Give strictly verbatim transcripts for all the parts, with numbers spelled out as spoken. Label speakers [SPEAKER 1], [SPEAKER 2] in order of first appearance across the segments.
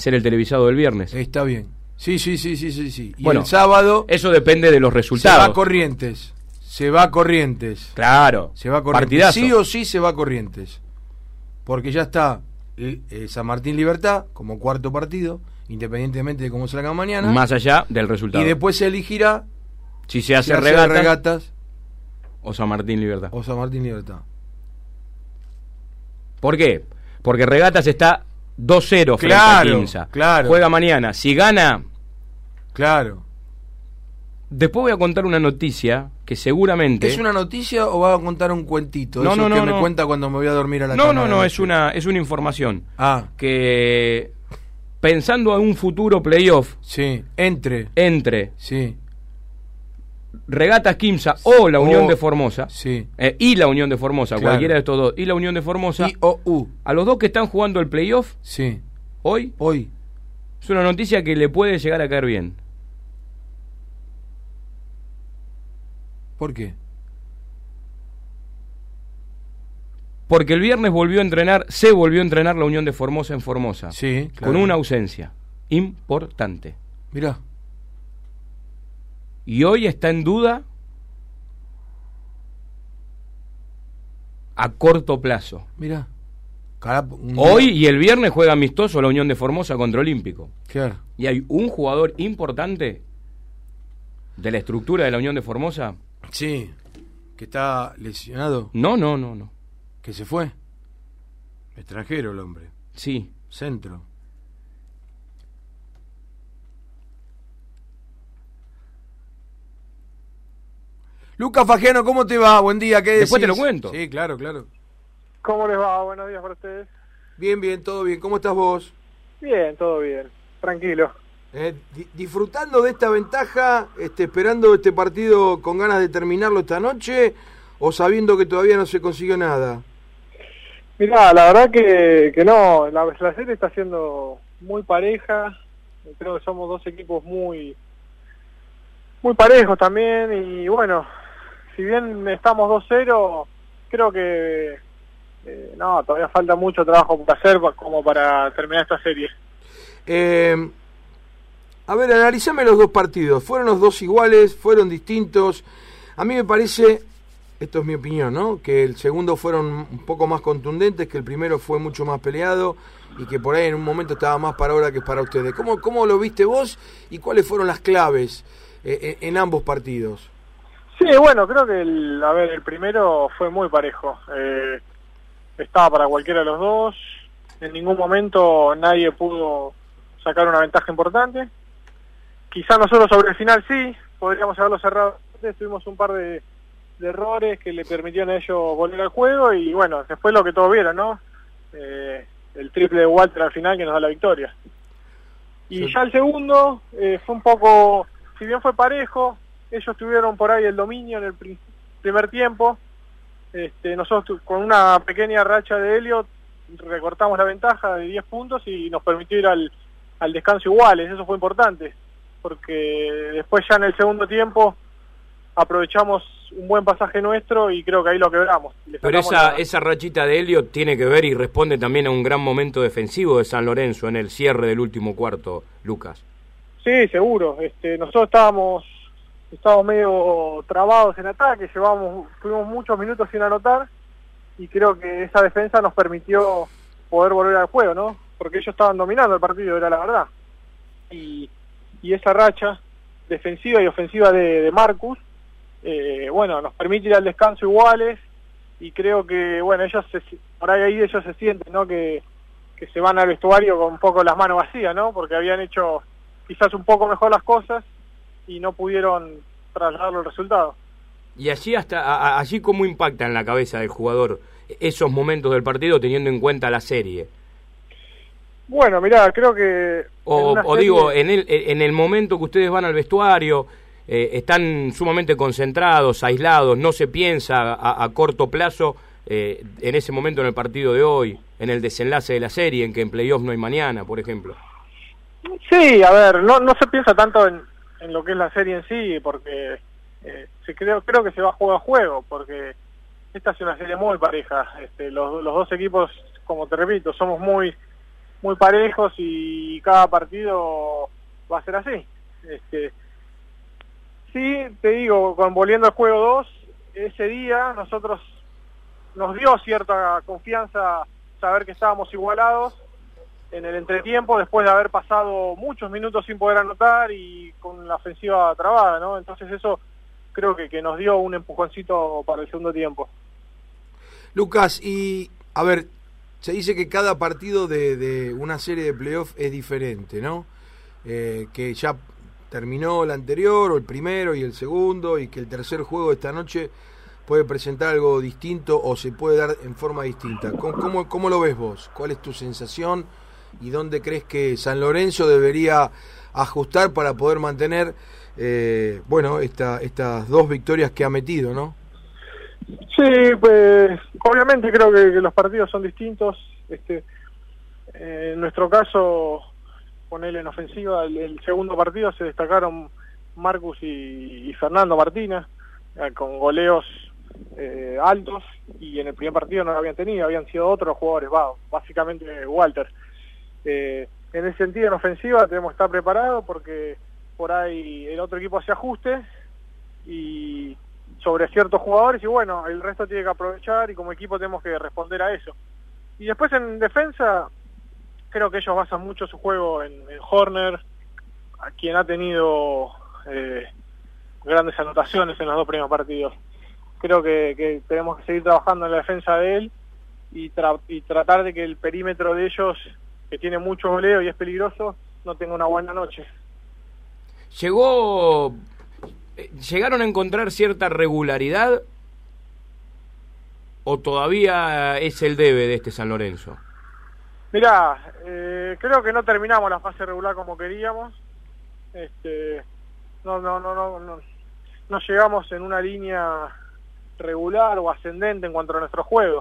[SPEAKER 1] ser el televisado del viernes.
[SPEAKER 2] Está bien. Sí, sí, sí, sí, sí, sí. Y
[SPEAKER 1] bueno,
[SPEAKER 2] el sábado...
[SPEAKER 1] Eso depende de los resultados.
[SPEAKER 2] Se va a Corrientes. Se va a Corrientes.
[SPEAKER 1] Claro.
[SPEAKER 2] Se va a Corrientes.
[SPEAKER 1] Partidazo.
[SPEAKER 2] Sí o sí se va a Corrientes. Porque ya está eh, San Martín Libertad como cuarto partido, independientemente de cómo salga mañana.
[SPEAKER 1] Más allá del resultado.
[SPEAKER 2] Y después se elegirá
[SPEAKER 1] si se hace,
[SPEAKER 2] si
[SPEAKER 1] regatas,
[SPEAKER 2] hace regatas
[SPEAKER 1] o San Martín Libertad.
[SPEAKER 2] O San Martín Libertad.
[SPEAKER 1] ¿Por qué? Porque Regatas está dos cero frente
[SPEAKER 2] claro,
[SPEAKER 1] a Quimsa.
[SPEAKER 2] Claro.
[SPEAKER 1] Juega mañana. Si gana...
[SPEAKER 2] Claro.
[SPEAKER 1] Después voy a contar una noticia que seguramente...
[SPEAKER 2] ¿Es una noticia o va a contar un cuentito?
[SPEAKER 1] No,
[SPEAKER 2] Eso
[SPEAKER 1] no, no,
[SPEAKER 2] que me
[SPEAKER 1] no.
[SPEAKER 2] cuenta cuando me voy a dormir a la
[SPEAKER 1] No,
[SPEAKER 2] cama.
[SPEAKER 1] no,
[SPEAKER 2] No,
[SPEAKER 1] no, es una, es una información.
[SPEAKER 2] Ah.
[SPEAKER 1] Que pensando en un futuro playoff...
[SPEAKER 2] Sí, entre.
[SPEAKER 1] Entre...
[SPEAKER 2] Sí.
[SPEAKER 1] Regatas Quimsa o la Unión
[SPEAKER 2] o,
[SPEAKER 1] de Formosa,
[SPEAKER 2] sí.
[SPEAKER 1] eh, y la Unión de Formosa, claro. Cualquiera de estos dos, y la Unión de Formosa,
[SPEAKER 2] I O U.
[SPEAKER 1] a los dos que están jugando el playoff,
[SPEAKER 2] sí.
[SPEAKER 1] hoy,
[SPEAKER 2] hoy,
[SPEAKER 1] es una noticia que le puede llegar a caer bien.
[SPEAKER 2] ¿Por qué?
[SPEAKER 1] Porque el viernes volvió a entrenar, se volvió a entrenar la Unión de Formosa en Formosa,
[SPEAKER 2] sí, claro.
[SPEAKER 1] Con una ausencia importante.
[SPEAKER 2] Mirá.
[SPEAKER 1] Y hoy está en duda a corto plazo.
[SPEAKER 2] Mirá. Carap,
[SPEAKER 1] hoy y el viernes juega amistoso la Unión de Formosa contra Olímpico.
[SPEAKER 2] Claro.
[SPEAKER 1] Y hay un jugador importante de la estructura de la Unión de Formosa.
[SPEAKER 2] Sí. Que está lesionado.
[SPEAKER 1] No, no, no, no.
[SPEAKER 2] Que se fue. Extranjero el hombre.
[SPEAKER 1] Sí.
[SPEAKER 2] Centro. Lucas Fagiano, ¿cómo te va? Buen día, ¿qué decís?
[SPEAKER 1] Después te lo cuento.
[SPEAKER 2] Sí, claro, claro.
[SPEAKER 3] ¿Cómo les va? Buenos días para ustedes.
[SPEAKER 2] Bien, bien, todo bien. ¿Cómo estás vos?
[SPEAKER 3] Bien, todo bien. Tranquilo.
[SPEAKER 2] Eh, di disfrutando de esta ventaja, este, esperando este partido con ganas de terminarlo esta noche, o sabiendo que todavía no se consiguió nada.
[SPEAKER 3] Mirá, la verdad que, que no, la, la serie está siendo muy pareja. Creo que somos dos equipos muy, muy parejos también, y bueno, si bien estamos dos cero, creo que eh, no, todavía falta mucho trabajo por hacer como para terminar esta serie.
[SPEAKER 2] Eh, a ver, analizame los dos partidos. ¿Fueron los dos iguales? ¿Fueron distintos? A mí me parece, esto es mi opinión, ¿no?, que el segundo fueron un poco más contundentes, que el primero fue mucho más peleado y que por ahí en un momento estaba más para ahora que para ustedes. ¿Cómo, cómo lo viste vos y cuáles fueron las claves eh, en, en ambos partidos?
[SPEAKER 3] Sí, bueno, creo que el, a ver, el primero fue muy parejo. Eh, estaba para cualquiera de los dos. En ningún momento nadie pudo sacar una ventaja importante. Quizá nosotros sobre el final sí, podríamos haberlo cerrado. Tuvimos un par de, de errores que le permitieron a ellos volver al juego y bueno, después lo que todos vieron, ¿no? Eh, el triple de Walter al final que nos da la victoria. Y sí. Ya el segundo eh, fue un poco, si bien fue parejo, ellos tuvieron por ahí el dominio en el pr primer tiempo. Este, nosotros con una pequeña racha de Elliot recortamos la ventaja de diez puntos y nos permitió ir al, al descanso iguales. Eso fue importante, porque después ya en el segundo tiempo aprovechamos un buen pasaje nuestro y creo que ahí lo quebramos.
[SPEAKER 1] Pero esa, la... esa rachita de Elliot tiene que ver y responde también a un gran momento defensivo de San Lorenzo en el cierre del último cuarto, Lucas.
[SPEAKER 3] Sí, seguro. Este, nosotros estábamos estábamos medio trabados en ataque, llevamos, tuvimos muchos minutos sin anotar y creo que esa defensa nos permitió poder volver al juego, ¿no? Porque ellos estaban dominando el partido, era la verdad. Y, y esa racha defensiva y ofensiva de, de Marcus, eh, bueno, nos permite ir al descanso iguales y creo que, bueno, ellos se, por ahí, ahí ellos se sienten, ¿no? Que, que se van al vestuario con un poco las manos vacías, ¿no? Porque habían hecho quizás un poco mejor las cosas y no pudieron trasladarlo el resultado.
[SPEAKER 1] Y allí hasta a, allí cómo impacta en la cabeza del jugador esos momentos del partido teniendo en cuenta la serie.
[SPEAKER 3] Bueno, mirá, creo que
[SPEAKER 1] o, o
[SPEAKER 3] serie...
[SPEAKER 1] digo en el en el momento que ustedes van al vestuario eh, están sumamente concentrados, aislados, no se piensa a, a corto plazo eh, en ese momento en el partido de hoy, en el desenlace de la serie, en que en playoff no hay mañana, por ejemplo.
[SPEAKER 3] Sí, a ver, no no se piensa tanto en, en lo que es la serie en sí, porque eh, se creo creo que se va juego a juego, porque esta es una serie muy pareja. Este, los, los dos equipos, como te repito, somos muy muy parejos y cada partido va a ser así. Este, sí, te digo, con, volviendo al juego dos, ese día nosotros nos dio cierta confianza saber que estábamos igualados en el entretiempo después de haber pasado muchos minutos sin poder anotar y con la ofensiva trabada, ¿no? Entonces eso creo que, que nos dio un empujoncito para el segundo tiempo.
[SPEAKER 2] Lucas, y a ver, se dice que cada partido de, de una serie de playoff es diferente, ¿no? Eh, que ya terminó el anterior, o el primero y el segundo, y que el tercer juego de esta noche puede presentar algo distinto o se puede dar en forma distinta. ¿Cómo, cómo, cómo lo ves vos? ¿Cuál es tu sensación? ¿Y dónde crees que San Lorenzo debería ajustar para poder mantener eh, bueno, esta, estas dos victorias que ha metido, ¿no?
[SPEAKER 3] Sí, pues obviamente creo que, que los partidos son distintos. Este, eh, en nuestro caso, ponerle en ofensiva, el, el segundo partido se destacaron Marcus y, y Fernando Martínez, eh, con goleos eh, altos, y en el primer partido no lo habían tenido, habían sido otros jugadores, va, básicamente Walter. Eh, en ese sentido, en ofensiva tenemos que estar preparados porque por ahí el otro equipo hace ajustes y sobre ciertos jugadores, y bueno, el resto tiene que aprovechar y como equipo tenemos que responder a eso. Y después en defensa, creo que ellos basan mucho su juego en, en Horner, a quien ha tenido eh, grandes anotaciones en los dos primeros partidos. Creo que, que tenemos que seguir trabajando en la defensa de él y, tra y tratar de que el perímetro de ellos, que tiene mucho goleo y es peligroso, no tenga una buena noche.
[SPEAKER 1] Llegó, ¿Llegaron a encontrar cierta regularidad o todavía es el debe de este San Lorenzo?
[SPEAKER 3] Mirá, eh, creo que no terminamos la fase regular como queríamos. Este, no, no, no, no, no, no llegamos en una línea regular o ascendente en cuanto a nuestro juego.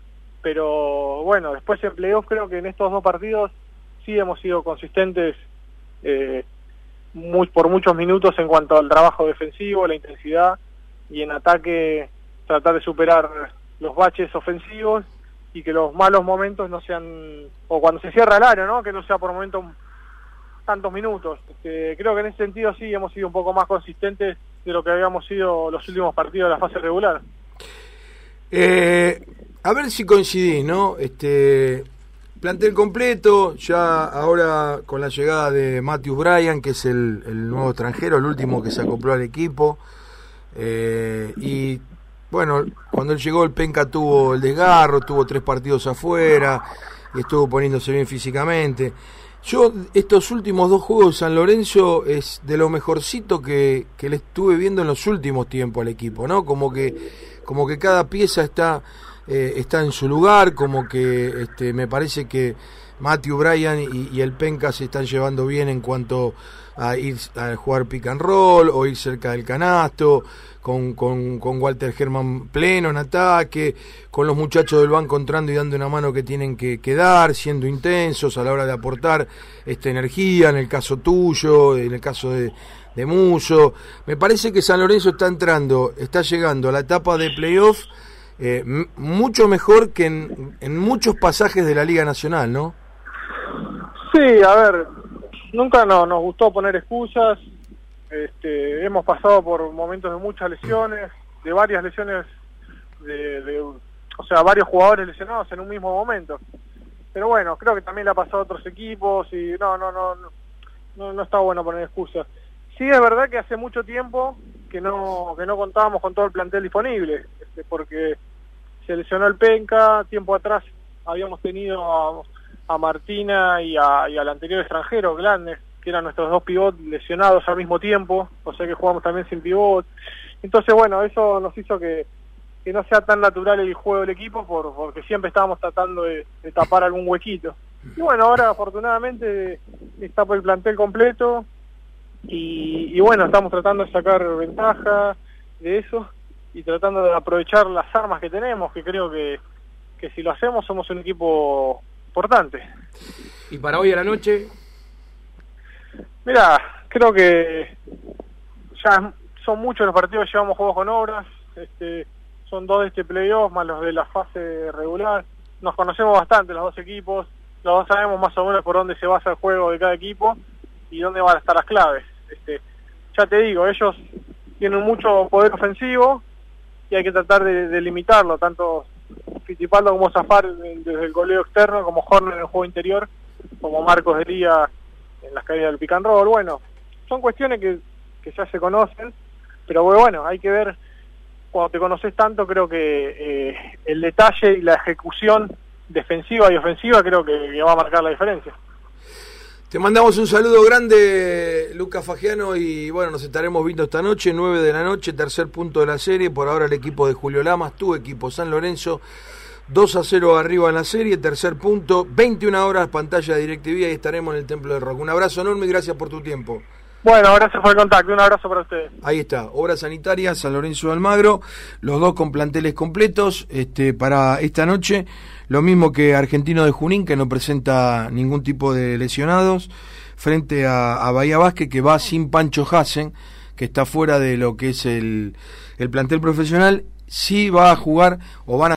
[SPEAKER 3] Pero bueno, después en playoff creo que en estos dos partidos sí hemos sido consistentes eh, muy, por muchos minutos en cuanto al trabajo defensivo, la intensidad, y en ataque tratar de superar los baches ofensivos y que los malos momentos no sean, o cuando se cierra el área, ¿no? Que no sea por momentos tantos minutos. Este, creo que en ese sentido sí hemos sido un poco más consistentes de lo que habíamos sido los últimos partidos de la fase regular.
[SPEAKER 2] Eh, a ver si coincidís, ¿no? Este, plantel completo, ya ahora con la llegada de Matthew Bryan, que es el, el nuevo extranjero, el último que se acopló al equipo. Eh, y bueno, cuando él llegó el Penca tuvo el desgarro, tuvo tres partidos afuera y estuvo poniéndose bien físicamente. Yo estos últimos dos juegos de San Lorenzo es de lo mejorcito que, que le estuve viendo en los últimos tiempos al equipo, ¿no? Como que como que cada pieza está eh, está en su lugar, como que este, me parece que Matthew Bryan y, y el Penca se están llevando bien en cuanto a ir a jugar pick and roll o ir cerca del canasto, con, con, con Walter Germán pleno en ataque, con los muchachos del banco entrando y dando una mano que tienen que, que dar, siendo intensos a la hora de aportar esta energía, en el caso tuyo, en el caso de, de Muso. Me parece que San Lorenzo está entrando, está llegando a la etapa de playoff eh, m- mucho mejor que en, en muchos pasajes de la Liga Nacional, ¿no?
[SPEAKER 3] Sí, a ver, nunca no, nos gustó poner excusas. Este, hemos pasado por momentos de muchas lesiones, de varias lesiones, de, de, o sea, varios jugadores lesionados en un mismo momento. Pero bueno, creo que también le ha pasado a otros equipos y no, no, no, no, no, no está bueno poner excusas. Sí es verdad que hace mucho tiempo que no, que no contábamos con todo el plantel disponible, este, porque se lesionó el Penca, tiempo atrás habíamos tenido a, a Martina y, a, y al anterior extranjero, Glanes, que eran nuestros dos pivots lesionados al mismo tiempo, o sea que jugamos también sin pivot. Entonces, bueno, eso nos hizo que, que no sea tan natural el juego del equipo, por, porque siempre estábamos tratando de, de tapar algún huequito. Y bueno, ahora afortunadamente está por el plantel completo, y, y bueno, estamos tratando de sacar ventaja de eso, y tratando de aprovechar las armas que tenemos, que creo que, que si lo hacemos somos un equipo importante.
[SPEAKER 1] ¿Y para hoy a la noche?
[SPEAKER 3] Mira, creo que ya son muchos los partidos que llevamos juegos con obras, este, son dos de este playoff más los de la fase regular, nos conocemos bastante los dos equipos, los dos sabemos más o menos por dónde se basa el juego de cada equipo y dónde van a estar las claves. Este, ya te digo, ellos tienen mucho poder ofensivo y hay que tratar de, de limitarlo, tanto Fittipaldo como Zafar desde el goleo externo, como Horner en el juego interior, como Marcos de Lía en las caídas del pick and roll. Bueno, son cuestiones que, que ya se conocen, pero bueno, hay que ver, cuando te conoces tanto, creo que eh, el detalle y la ejecución defensiva y ofensiva creo que, que va a marcar la diferencia.
[SPEAKER 2] Te mandamos un saludo grande, Lucas Fagiano, y bueno, nos estaremos viendo esta noche, nueve de la noche, tercer punto de la serie. Por ahora el equipo de Julio Lamas, tu equipo San Lorenzo, dos a cero arriba en la serie, tercer punto, veintiuna horas, pantalla de DirecTV, y estaremos en el Templo del Rock. Un abrazo enorme y gracias por tu tiempo.
[SPEAKER 3] Bueno, gracias por el contacto, un abrazo para ustedes.
[SPEAKER 2] Ahí está, Obras Sanitarias, San Lorenzo de Almagro, los dos con planteles completos este, para esta noche. Lo mismo que Argentino de Junín, que no presenta ningún tipo de lesionados, frente a, a Bahía Vázquez, que va sin Pancho Hassen, que está fuera de lo que es el, el plantel profesional. Sí va a jugar, o van a